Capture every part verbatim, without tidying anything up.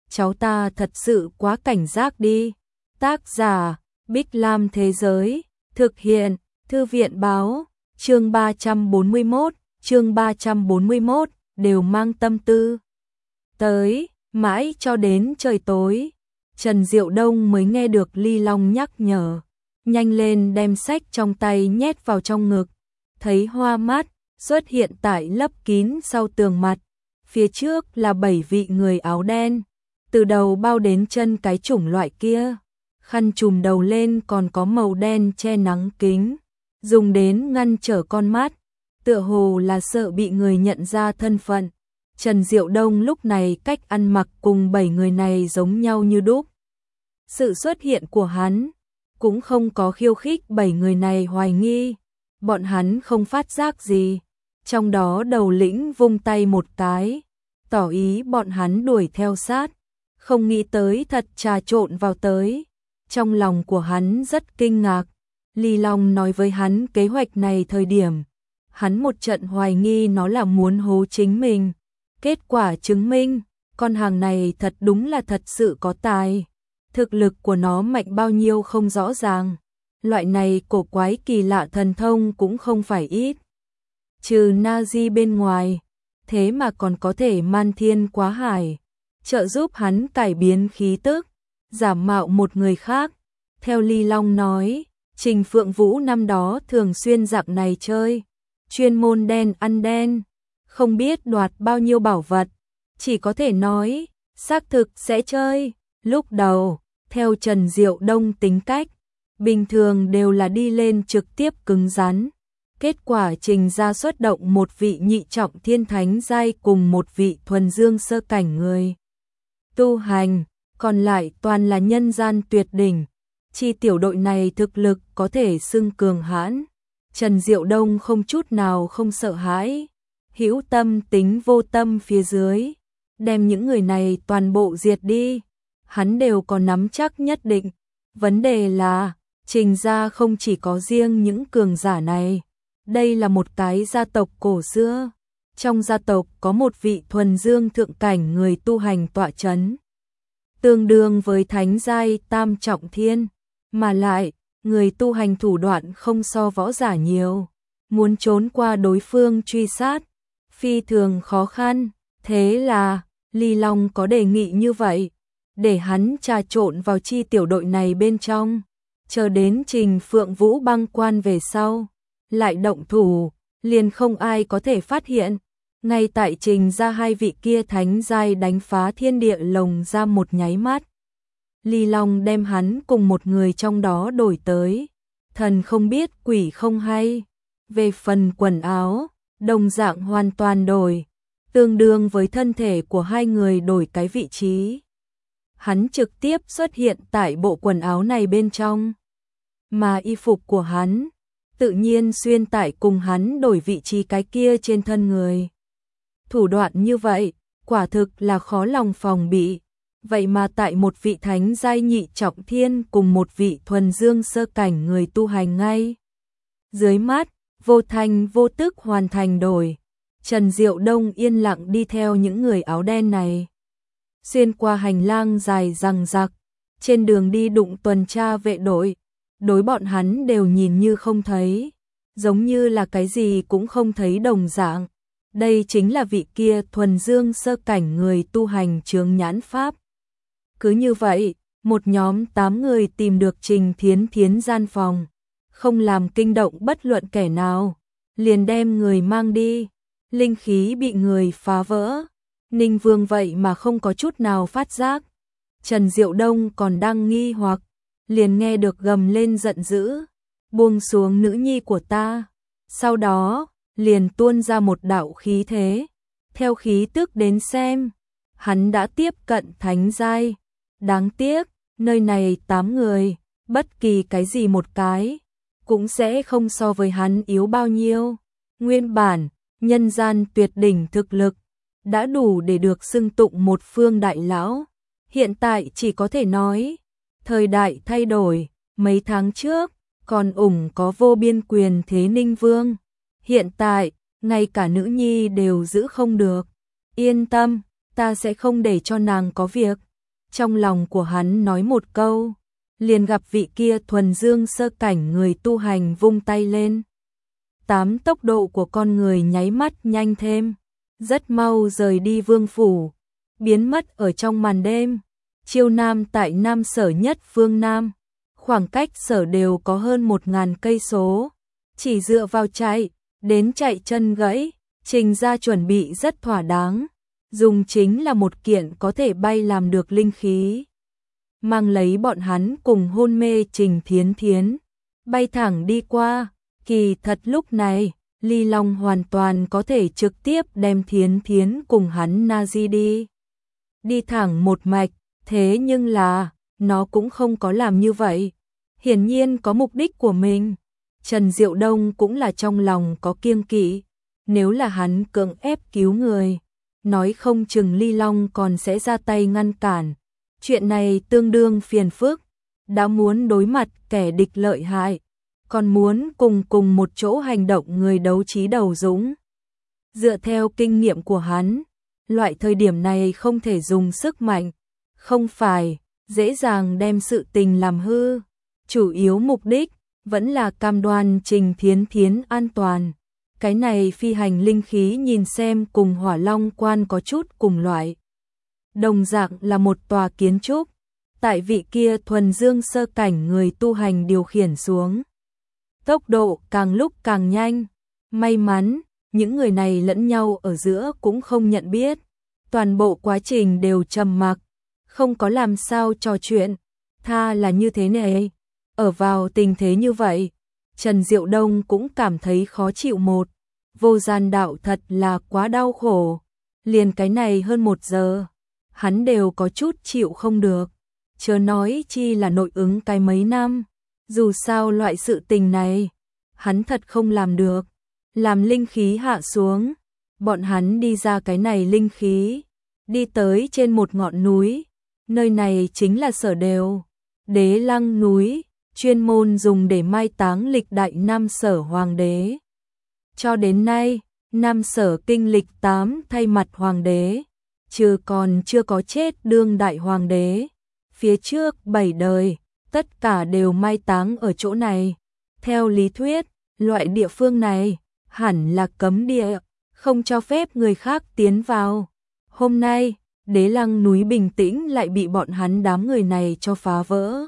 cháu ta thật sự quá cảnh giác đi. Tác giả, Bích Lam Thế Giới, thực hiện, Thư viện Báo, chương ba trăm bốn mươi mốt, chương ba trăm bốn mươi mốt, đều mang tâm tư. Tới, mãi cho đến trời tối, Trần Diệu Đông mới nghe được Ly Long nhắc nhở, nhanh lên đem sách trong tay nhét vào trong ngực, thấy hoa mắt xuất hiện tại lấp kín sau tường mặt, phía trước là bảy vị người áo đen, từ đầu bao đến chân cái chủng loại kia, khăn trùm đầu lên còn có màu đen che nắng kính, dùng đến ngăn trở con mắt, tựa hồ là sợ bị người nhận ra thân phận. Trần Diệu Đông lúc này cách ăn mặc cùng bảy người này giống nhau như đúc. Sự xuất hiện của hắn cũng không có khiêu khích bảy người này hoài nghi, bọn hắn không phát giác gì. Trong đó đầu lĩnh vung tay một cái, tỏ ý bọn hắn đuổi theo sát, không nghĩ tới thật trà trộn vào tới. Trong lòng của hắn rất kinh ngạc, Ly Long nói với hắn kế hoạch này thời điểm, hắn một trận hoài nghi nó là muốn hố chính mình. Kết quả chứng minh, con hàng này thật đúng là thật sự có tài. Thực lực của nó mạnh bao nhiêu không rõ ràng. Loại này cổ quái kỳ lạ thần thông cũng không phải ít. Trừ Nazi bên ngoài, thế mà còn có thể man thiên quá hải, trợ giúp hắn cải biến khí tức, giả mạo một người khác. Theo Ly Long nói, Trình Phượng Vũ năm đó thường xuyên dạng này chơi, chuyên môn đen ăn đen, không biết đoạt bao nhiêu bảo vật, chỉ có thể nói, xác thực sẽ chơi. Lúc đầu, theo Trần Diệu Đông tính cách, bình thường đều là đi lên trực tiếp cứng rắn. Kết quả Trình ra xuất động một vị nhị trọng thiên thánh giai cùng một vị thuần dương sơ cảnh người tu hành, còn lại toàn là nhân gian tuyệt đỉnh. Chi tiểu đội này thực lực có thể xưng cường hãn. Trần Diệu Đông không chút nào không sợ hãi, hữu tâm tính vô tâm phía dưới, đem những người này toàn bộ diệt đi, hắn đều có nắm chắc nhất định. Vấn đề là, Trình gia không chỉ có riêng những cường giả này, đây là một cái gia tộc cổ xưa, trong gia tộc có một vị thuần dương thượng cảnh người tu hành tọa chấn, tương đương với thánh giai tam trọng thiên, mà lại, người tu hành thủ đoạn không so võ giả nhiều, muốn trốn qua đối phương truy sát, phi thường khó khăn. Thế là, Ly Long có đề nghị như vậy, để hắn trà trộn vào chi tiểu đội này bên trong, chờ đến Trình Phượng Vũ băng quan về sau, lại động thủ, liền không ai có thể phát hiện. Ngay tại Trình ra hai vị kia thánh giai đánh phá thiên địa lồng ra một nháy mắt, Ly Long đem hắn cùng một người trong đó đổi tới, thần không biết quỷ không hay. Về phần quần áo, đồng dạng hoàn toàn đổi, tương đương với thân thể của hai người đổi cái vị trí. Hắn trực tiếp xuất hiện tại bộ quần áo này bên trong, mà y phục của hắn tự nhiên xuyên tại cùng hắn đổi vị trí cái kia trên thân người. Thủ đoạn như vậy, quả thực là khó lòng phòng bị. Vậy mà tại một vị thánh giai nhị trọng thiên cùng một vị thuần dương sơ cảnh người tu hành ngay dưới mắt, vô thanh vô tức hoàn thành đổi. Trần Diệu Đông yên lặng đi theo những người áo đen này, xuyên qua hành lang dài rằng rặc, trên đường đi đụng tuần tra vệ đội, đối bọn hắn đều nhìn như không thấy, giống như là cái gì cũng không thấy đồng dạng. Đây chính là vị kia thuần dương sơ cảnh người tu hành chướng nhãn pháp. Cứ như vậy, một nhóm tám người tìm được Trình Thiến Thiến gian phòng, không làm kinh động bất luận kẻ nào, liền đem người mang đi. Linh khí bị người phá vỡ, Ninh Vương vậy mà không có chút nào phát giác. Trần Diệu Đông còn đang nghi hoặc, liền nghe được gầm lên giận dữ, buông xuống nữ nhi của ta. Sau đó, liền tuôn ra một đạo khí thế, theo khí tức đến xem, hắn đã tiếp cận thánh giai. Đáng tiếc, nơi này tám người, bất kỳ cái gì một cái, cũng sẽ không so với hắn yếu bao nhiêu. Nguyên bản, nhân gian tuyệt đỉnh thực lực, đã đủ để được xưng tụng một phương đại lão. Hiện tại chỉ có thể nói, thời đại thay đổi, mấy tháng trước, còn ủng có vô biên quyền thế Ninh Vương. Hiện tại, ngay cả nữ nhi đều giữ không được. Yên tâm, ta sẽ không để cho nàng có việc. trong lòng của hắn nói một câu, liền gặp vị kia thuần dương sơ cảnh người tu hành vung tay lên. Tám tốc độ của con người nháy mắt nhanh thêm, rất mau rời đi vương phủ, biến mất ở trong màn đêm. Chiêu Nam tại Nam Sở nhất phương Nam, khoảng cách sở đều có hơn một ngàn cây số, chỉ dựa vào chạy, đến chạy chân gãy, Trình gia chuẩn bị rất thỏa đáng, dùng chính là một kiện có thể bay làm được linh khí. Mang lấy bọn hắn cùng hôn mê Trình Thiến Thiến, bay thẳng đi qua, kỳ thật lúc này, Ly Long hoàn toàn có thể trực tiếp đem Thiến Thiến cùng hắn Nazi đi. Đi thẳng một mạch, thế nhưng là, nó cũng không có làm như vậy. Hiển nhiên có mục đích của mình. Trần Diệu Đông cũng là trong lòng có kiêng kỵ, nếu là hắn cưỡng ép cứu người, nói không chừng Ly Long còn sẽ ra tay ngăn cản. Chuyện này tương đương phiền phức, đã muốn đối mặt kẻ địch lợi hại, còn muốn cùng cùng một chỗ hành động người đấu trí đầu dũng. Dựa theo kinh nghiệm của hắn, loại thời điểm này không thể dùng sức mạnh, không phải dễ dàng đem sự tình làm hư. Chủ yếu mục đích vẫn là cam đoan Trình Thiến Thiến an toàn. Cái này phi hành linh khí nhìn xem cùng Hỏa Long Quan có chút cùng loại. Đồng dạng là một tòa kiến trúc, tại vị kia thuần dương sơ cảnh người tu hành điều khiển xuống. Tốc độ càng lúc càng nhanh, may mắn, những người này lẫn nhau ở giữa cũng không nhận biết. Toàn bộ quá trình đều trầm mặc, không có làm sao trò chuyện, tha là như thế này. Ở vào tình thế như vậy, Trần Diệu Đông cũng cảm thấy khó chịu một. Vô gian đạo thật là quá đau khổ, liền cái này hơn một giờ, hắn đều có chút chịu không được, chớ nói chi là nội ứng cái mấy năm. Dù sao loại sự tình này, hắn thật không làm được. Làm linh khí hạ xuống, bọn hắn đi ra cái này linh khí, đi tới trên một ngọn núi, nơi này chính là Sở Đều, Đế Lăng núi, chuyên môn dùng để mai táng lịch đại Nam Sở hoàng đế. Cho đến nay, Nam Sở kinh lịch tám thay mặt hoàng đế, trừ còn chưa có chết đương đại hoàng đế. Phía trước bảy đời, tất cả đều mai táng ở chỗ này. Theo lý thuyết, loại địa phương này hẳn là cấm địa, không cho phép người khác tiến vào. Hôm nay, Đế Lăng núi bình tĩnh lại bị bọn hắn đám người này cho phá vỡ.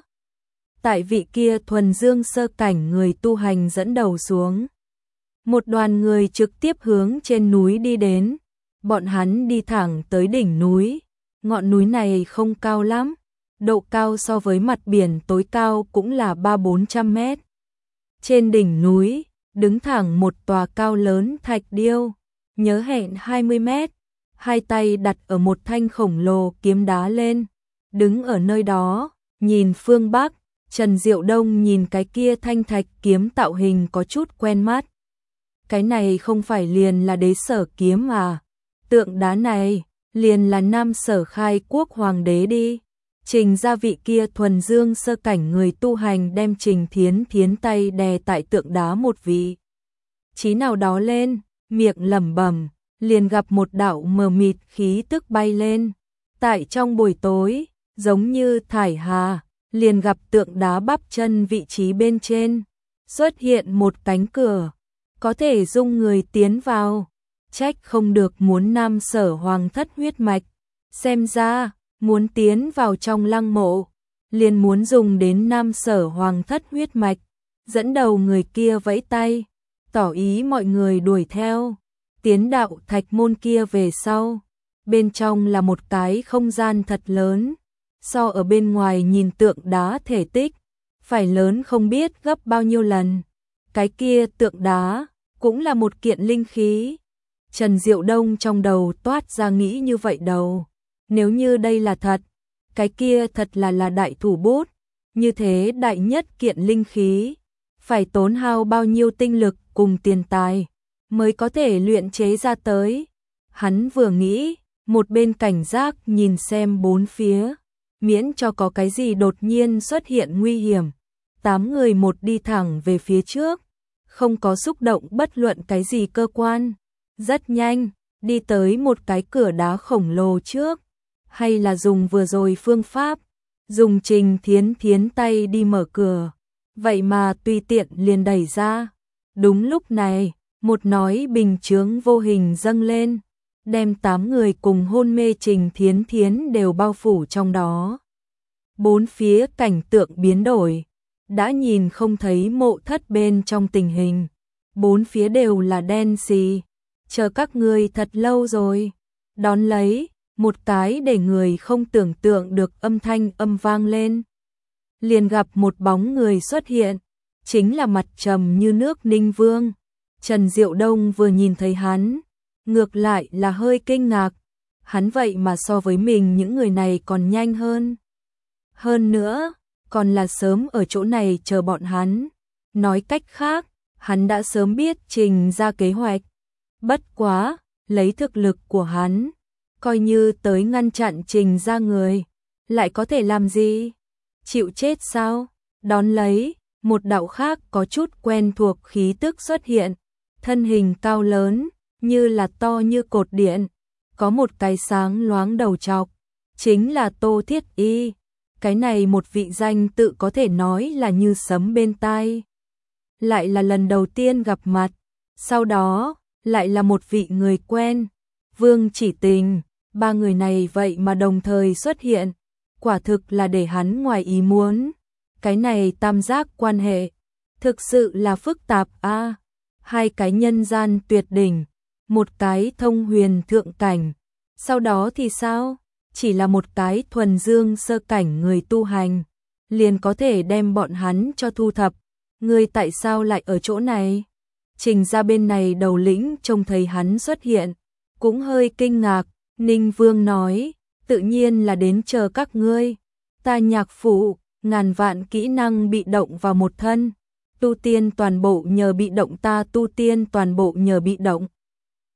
Tại vị kia thuần dương sơ cảnh người tu hành dẫn đầu xuống, một đoàn người trực tiếp hướng trên núi đi đến. Bọn hắn đi thẳng tới đỉnh núi. Ngọn núi này không cao lắm, độ cao so với mặt biển tối cao cũng là ba bốn trăm mét. Trên đỉnh núi, đứng thẳng một tòa cao lớn thạch điêu, nhớ hẹn hai mươi mét, hai tay đặt ở một thanh khổng lồ kiếm đá lên. Đứng ở nơi đó, nhìn phương Bắc, Trần Diệu Đông nhìn cái kia thanh thạch kiếm tạo hình có chút quen mắt. Cái này không phải liền là Đế Sở kiếm à? Tượng đá này, liền là Nam Sở khai quốc hoàng đế đi. Trình gia vị kia thuần dương sơ cảnh người tu hành đem Trình Thiến Thiến tay đè tại tượng đá một vị trí nào đó lên, miệng lẩm bẩm, liền gặp một đạo mờ mịt khí tức bay lên. Tại trong buổi tối, giống như thải hà, liền gặp tượng đá bắp chân vị trí bên trên, xuất hiện một cánh cửa, có thể dung người tiến vào. Trách không được muốn Nam Sở hoàng thất huyết mạch, xem ra muốn tiến vào trong lăng mộ, liền muốn dùng đến Nam Sở hoàng thất huyết mạch. Dẫn đầu người kia vẫy tay, tỏ ý mọi người đuổi theo. Tiến đạo thạch môn kia về sau, bên trong là một cái không gian thật lớn, so ở bên ngoài nhìn tượng đá thể tích, phải lớn không biết gấp bao nhiêu lần. Cái kia tượng đá cũng là một kiện linh khí. Trần Diệu Đông trong đầu toát ra nghĩ như vậy đầu. Nếu như đây là thật, cái kia thật là là đại thủ bút. Như thế đại nhất kiện linh khí, phải tốn hao bao nhiêu tinh lực cùng tiền tài mới có thể luyện chế ra tới. Hắn vừa nghĩ, một bên cảnh giác nhìn xem bốn phía, miễn cho có cái gì đột nhiên xuất hiện nguy hiểm. Tám người một đi thẳng về phía trước, không có xúc động bất luận cái gì cơ quan. Rất nhanh, đi tới một cái cửa đá khổng lồ trước. hay là dùng vừa rồi phương pháp, dùng Trình Thiến Thiến tay đi mở cửa, vậy mà tùy tiện liền đẩy ra. Đúng lúc này, một nói bình chướng vô hình dâng lên, đem tám người cùng hôn mê Trình Thiến Thiến đều bao phủ trong đó. Bốn phía cảnh tượng biến đổi, đã nhìn không thấy mộ thất bên trong tình hình, bốn phía đều là đen xì, chờ các ngươi thật lâu rồi. Đón lấy, một cái để người không tưởng tượng được âm thanh âm vang lên. Liền gặp một bóng người xuất hiện, chính là mặt trầm như nước Ninh Vương. Trần Diệu Đông vừa nhìn thấy hắn, ngược lại là hơi kinh ngạc, hắn vậy mà so với mình những người này còn nhanh hơn. Hơn nữa, còn là sớm ở chỗ này chờ bọn hắn. Nói cách khác, hắn đã sớm biết Trình ra kế hoạch. Bất quá, lấy thực lực của hắn, coi như tới ngăn chặn Trình ra người, lại có thể làm gì? Chịu chết sao? Đón lấy, một đạo khác có chút quen thuộc khí tức xuất hiện, thân hình cao lớn, như là to như cột điện, có một cái sáng loáng đầu trọc, chính là Tô Thiết Y. Cái này một vị danh tự có thể nói là như sấm bên tai. Lại là lần đầu tiên gặp mặt, sau đó, lại là một vị người quen, Vương Chỉ Tình, ba người này vậy mà đồng thời xuất hiện, quả thực là để hắn ngoài ý muốn. Cái này tam giác quan hệ, thực sự là phức tạp a. Hai cái nhân gian tuyệt đỉnh, một cái thông huyền thượng cảnh, sau đó thì sao? Chỉ là một cái thuần dương sơ cảnh người tu hành, liền có thể đem bọn hắn cho thu thập. Ngươi tại sao lại ở chỗ này? Trình ra bên này đầu lĩnh trông thấy hắn xuất hiện, cũng hơi kinh ngạc. Ninh Vương nói, tự nhiên là đến chờ các ngươi. Ta Nhạc Phụ, ngàn vạn kỹ năng bị động vào một thân, tu tiên toàn bộ nhờ bị động, ta tu tiên toàn bộ nhờ bị động.